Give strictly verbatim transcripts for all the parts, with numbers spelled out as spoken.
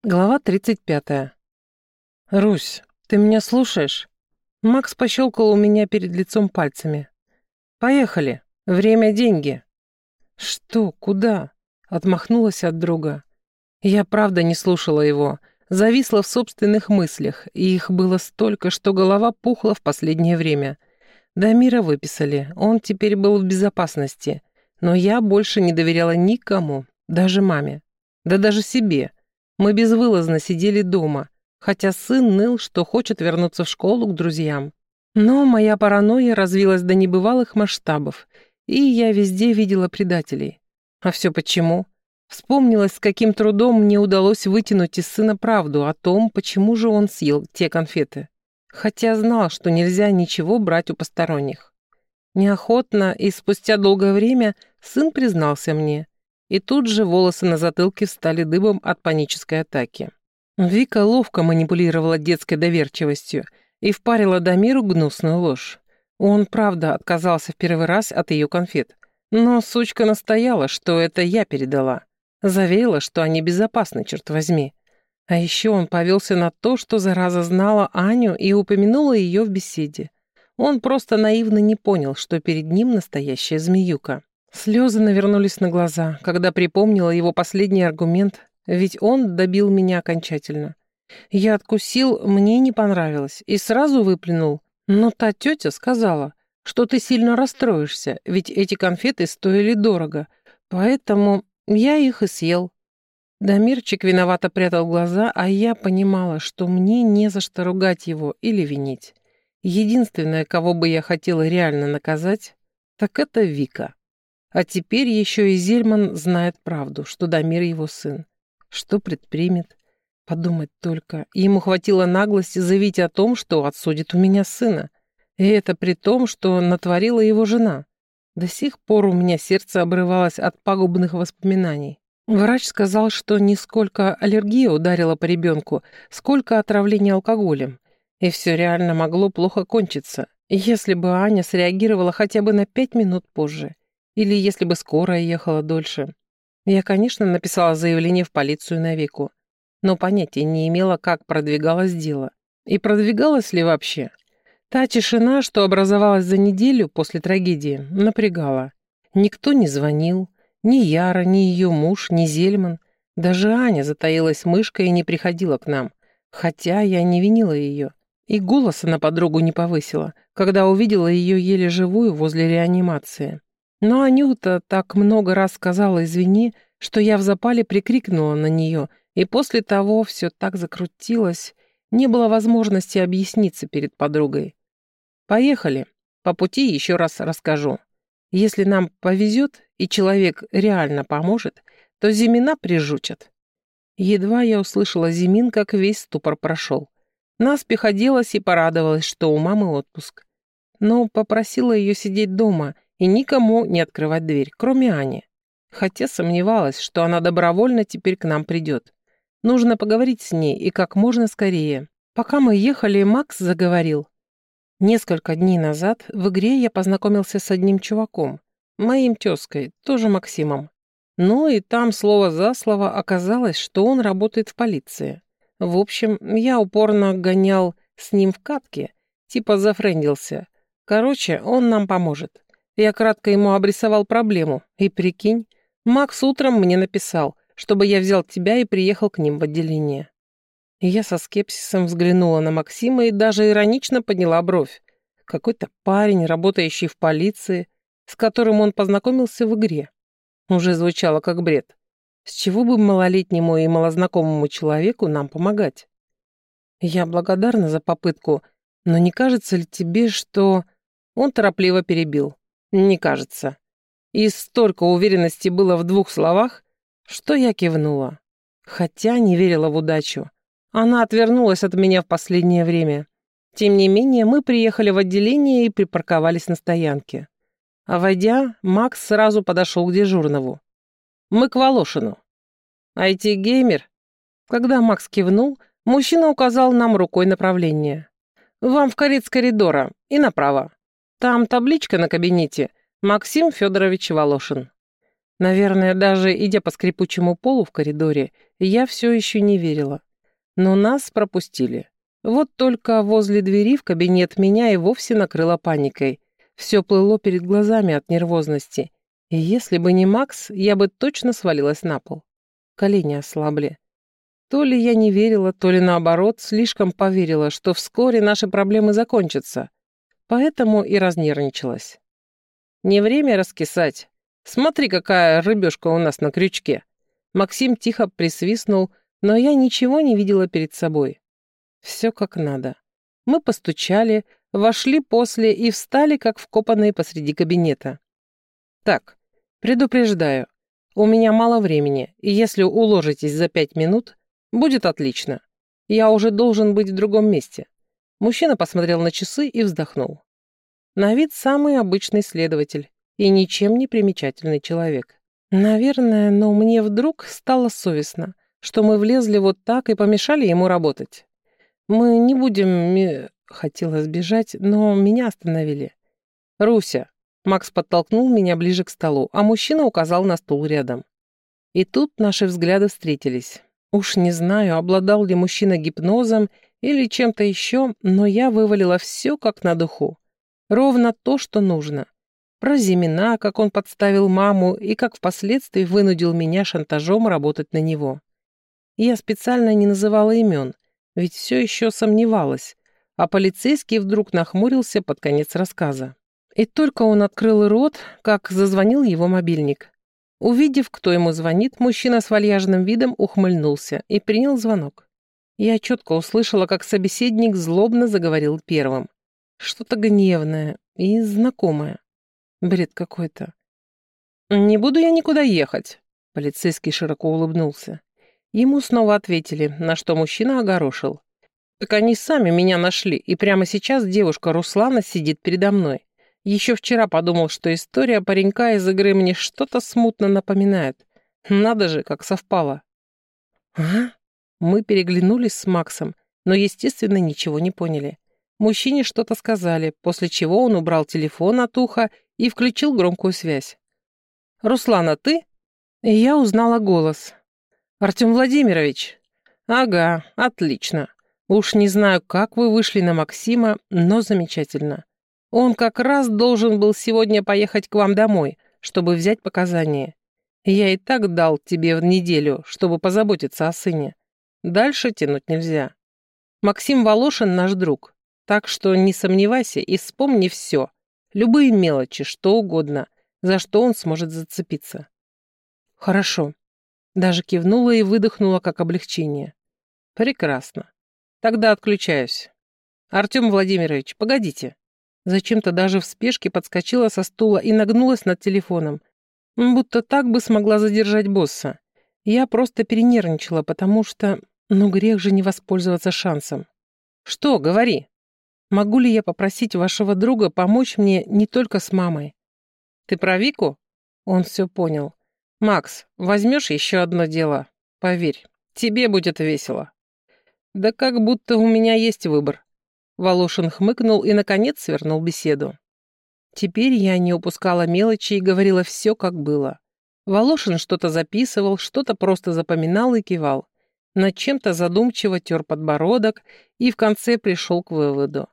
Глава тридцать пятая. «Русь, ты меня слушаешь?» Макс пощелкал у меня перед лицом пальцами. «Поехали. Время — деньги». «Что? Куда?» Отмахнулась от друга. Я правда не слушала его. Зависла в собственных мыслях, и их было столько, что голова пухла в последнее время. Дамира выписали, он теперь был в безопасности. Но я больше не доверяла никому, даже маме. Да даже себе. Мы безвылазно сидели дома, хотя сын ныл, что хочет вернуться в школу к друзьям. Но моя паранойя развилась до небывалых масштабов, и я везде видела предателей. А все почему? Вспомнилось, с каким трудом мне удалось вытянуть из сына правду о том, почему же он съел те конфеты. Хотя знал, что нельзя ничего брать у посторонних. Неохотно и спустя долгое время сын признался мне. И тут же волосы на затылке встали дыбом от панической атаки. Вика ловко манипулировала детской доверчивостью и впарила Дамиру гнусную ложь. Он, правда, отказался в первый раз от ее конфет. Но сучка настояла, что это я передала. Заверила, что они безопасны, черт возьми. А еще он повелся на то, что зараза знала Аню и упомянула ее в беседе. Он просто наивно не понял, что перед ним настоящая змеюка. Слезы навернулись на глаза, когда припомнила его последний аргумент, ведь он добил меня окончательно. Я откусил, мне не понравилось, и сразу выплюнул. Но та тетя сказала, что ты сильно расстроишься, ведь эти конфеты стоили дорого, поэтому я их и съел. Дамирчик виновато прятал глаза, а я понимала, что мне не за что ругать его или винить. Единственное, кого бы я хотела реально наказать, так это Вика. А теперь еще и Зельман знает правду, что Дамир его сын. Что предпримет? Подумать только. Ему хватило наглости заявить о том, что отсудит у меня сына. И это при том, что натворила его жена. До сих пор у меня сердце обрывалось от пагубных воспоминаний. Врач сказал, что не сколько аллергия ударила по ребенку, сколько отравление алкоголем. И все реально могло плохо кончиться, если бы Аня среагировала хотя бы на пять минут позже. Или если бы скорая ехала дольше. Я, конечно, написала заявление в полицию на Вику, но понятия не имела, как продвигалось дело. И продвигалось ли вообще? Та тишина, что образовалась за неделю после трагедии, напрягала. Никто не звонил, ни Яра, ни ее муж, ни Зельман. Даже Аня затаилась мышкой и не приходила к нам, хотя я не винила ее. И голоса на подругу не повысила, когда увидела ее еле живую возле реанимации. Но Анюта так много раз сказала «извини», что я в запале прикрикнула на нее, и после того все так закрутилось, не было возможности объясниться перед подругой. «Поехали. По пути еще раз расскажу. Если нам повезет, и человек реально поможет, то Зимина прижучат». Едва я услышала Зимин, как весь ступор прошел. Наспех оделась и порадовалась, что у мамы отпуск. Но попросила ее сидеть дома и никому не открывать дверь, кроме Ани. Хотя сомневалась, что она добровольно теперь к нам придет. Нужно поговорить с ней и как можно скорее. Пока мы ехали, Макс заговорил. Несколько дней назад в игре я познакомился с одним чуваком, моим тезкой, тоже Максимом. Ну и там слово за слово оказалось, что он работает в полиции. В общем, я упорно гонял с ним в катке, типа зафрендился. Короче, он нам поможет. Я кратко ему обрисовал проблему, и прикинь, Макс утром мне написал, чтобы я взял тебя и приехал к ним в отделение. Я со скепсисом взглянула на Максима и даже иронично подняла бровь. Какой-то парень, работающий в полиции, с которым он познакомился в игре. Уже звучало как бред. С чего бы малолетнему и малознакомому человеку нам помогать? Я благодарна за попытку, но не кажется ли тебе, что... Он торопливо перебил. Не кажется. И столько уверенности было в двух словах, что я кивнула. Хотя не верила в удачу. Она отвернулась от меня в последнее время. Тем не менее, мы приехали в отделение и припарковались на стоянке. А войдя, Макс сразу подошел к дежурному. «Мы к Волошину». «ай ти-геймер?» Когда Макс кивнул, мужчина указал нам рукой направление. «Вам в конец коридора и направо. Там табличка на кабинете. Максим Федорович Волошин». Наверное, даже идя по скрипучему полу в коридоре, я все еще не верила. Но нас пропустили. Вот только возле двери в кабинет меня и вовсе накрыло паникой. Все плыло перед глазами от нервозности. И если бы не Макс, я бы точно свалилась на пол. Колени ослабли. То ли я не верила, то ли наоборот, слишком поверила, что вскоре наши проблемы закончатся. Поэтому и разнервничалась. Не время раскисать. Смотри, какая рыбешка у нас на крючке. Максим тихо присвистнул, но я ничего не видела перед собой. Все как надо. Мы постучали, вошли после и встали, как вкопанные посреди кабинета. Так, предупреждаю, у меня мало времени, и если уложитесь за пять минут, будет отлично. Я уже должен быть в другом месте. Мужчина посмотрел на часы и вздохнул. На вид самый обычный следователь и ничем не примечательный человек. Наверное, но мне вдруг стало совестно, что мы влезли вот так и помешали ему работать. Мы не будем... Ми... Хотела сбежать, но меня остановили. «Руся!» Макс подтолкнул меня ближе к столу, а мужчина указал на стул рядом. И тут наши взгляды встретились. Уж не знаю, обладал ли мужчина гипнозом или чем-то еще, но я вывалила все как на духу. Ровно то, что нужно. Про Зимина, как он подставил маму и как впоследствии вынудил меня шантажом работать на него. Я специально не называла имен, ведь все еще сомневалась, а полицейский вдруг нахмурился под конец рассказа. И только он открыл рот, как зазвонил его мобильник. Увидев, кто ему звонит, мужчина с вальяжным видом ухмыльнулся и принял звонок. Я четко услышала, как собеседник злобно заговорил первым. Что-то гневное и знакомое. Бред какой-то. «Не буду я никуда ехать», — полицейский широко улыбнулся. Ему снова ответили, на что мужчина огорошил. «Так они сами меня нашли, и прямо сейчас девушка Руслана сидит передо мной. Еще вчера подумал, что история паренька из игры мне что-то смутно напоминает. Надо же, как совпало». «А?» Мы переглянулись с Максом, но, естественно, ничего не поняли. Мужчине что-то сказали, после чего он убрал телефон от уха и включил громкую связь. «Руслана, ты?» И я узнала голос. «Артем Владимирович?» «Ага, отлично. Уж не знаю, как вы вышли на Максима, но замечательно. Он как раз должен был сегодня поехать к вам домой, чтобы взять показания. Я и так дал тебе в неделю, чтобы позаботиться о сыне. Дальше тянуть нельзя. Максим Волошин наш друг, так что не сомневайся и вспомни все, любые мелочи, что угодно, за что он сможет зацепиться». «Хорошо». Даже кивнула и выдохнула как облегчение. «Прекрасно. Тогда отключаюсь. Артем Владимирович, погодите». Зачем-то даже в спешке подскочила со стула и нагнулась над телефоном. Будто так бы смогла задержать босса. Я просто перенервничала, потому что... Ну, грех же не воспользоваться шансом. «Что, говори. Могу ли я попросить вашего друга помочь мне не только с мамой?» «Ты про Вику?» Он все понял. «Макс, возьмешь еще одно дело? Поверь, тебе будет весело». «Да как будто у меня есть выбор». Волошин хмыкнул и, наконец, свернул беседу. Теперь я не упускала мелочи и говорила все, как было. Волошин что-то записывал, что-то просто запоминал и кивал. Над чем-то задумчиво тер подбородок и в конце пришел к выводу.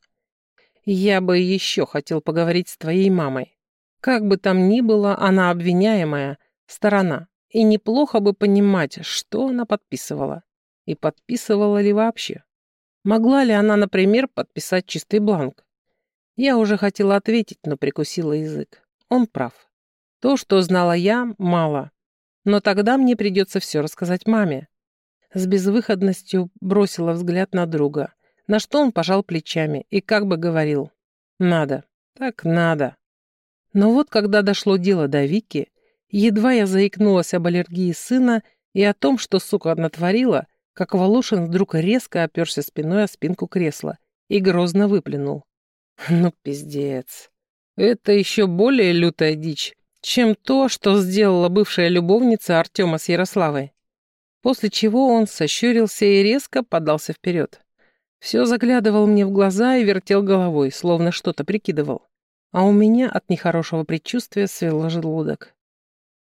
«Я бы еще хотел поговорить с твоей мамой. Как бы там ни было, она обвиняемая сторона, и неплохо бы понимать, что она подписывала. И подписывала ли вообще? Могла ли она, например, подписать чистый бланк?» Я уже хотела ответить, но прикусила язык. Он прав. То, что знала я, мало. Но тогда мне придется все рассказать маме. С безвыходностью бросила взгляд на друга, на что он пожал плечами и как бы говорил: «Надо, так надо». Но вот когда дошло дело до Вики, едва я заикнулась об аллергии сына и о том, что сука натворила, как Волошин вдруг резко оперся спиной о спинку кресла и грозно выплюнул: «Ну, пиздец. Это еще более лютая дичь, чем то, что сделала бывшая любовница Артема с Ярославой». После чего он сощурился и резко подался вперед. Все заглядывал мне в глаза и вертел головой, словно что-то прикидывал. А у меня от нехорошего предчувствия свело желудок.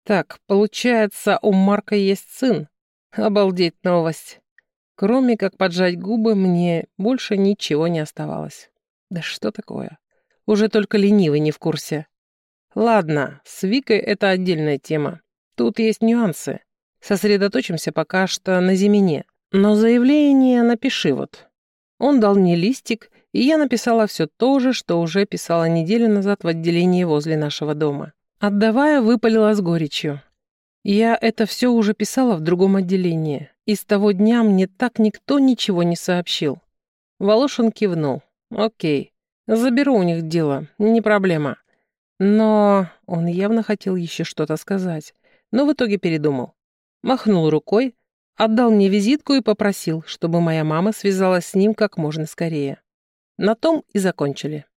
Так, получается, у Марка есть сын. Обалдеть новость. Кроме как поджать губы, мне больше ничего не оставалось. Да что такое? Уже только ленивый не в курсе. Ладно, с Викой это отдельная тема. Тут есть нюансы. Сосредоточимся пока что на Зимине. Но заявление напиши вот. Он дал мне листик, и я написала все то же, что уже писала неделю назад в отделении возле нашего дома. Отдавая, выпалила с горечью. Я это все уже писала в другом отделении, и с того дня мне так никто ничего не сообщил. Волошин кивнул. Окей, заберу у них дело, не проблема. Но он явно хотел еще что-то сказать, но в итоге передумал. Махнул рукой, отдал мне визитку и попросил, чтобы моя мама связалась с ним как можно скорее. На том и закончили.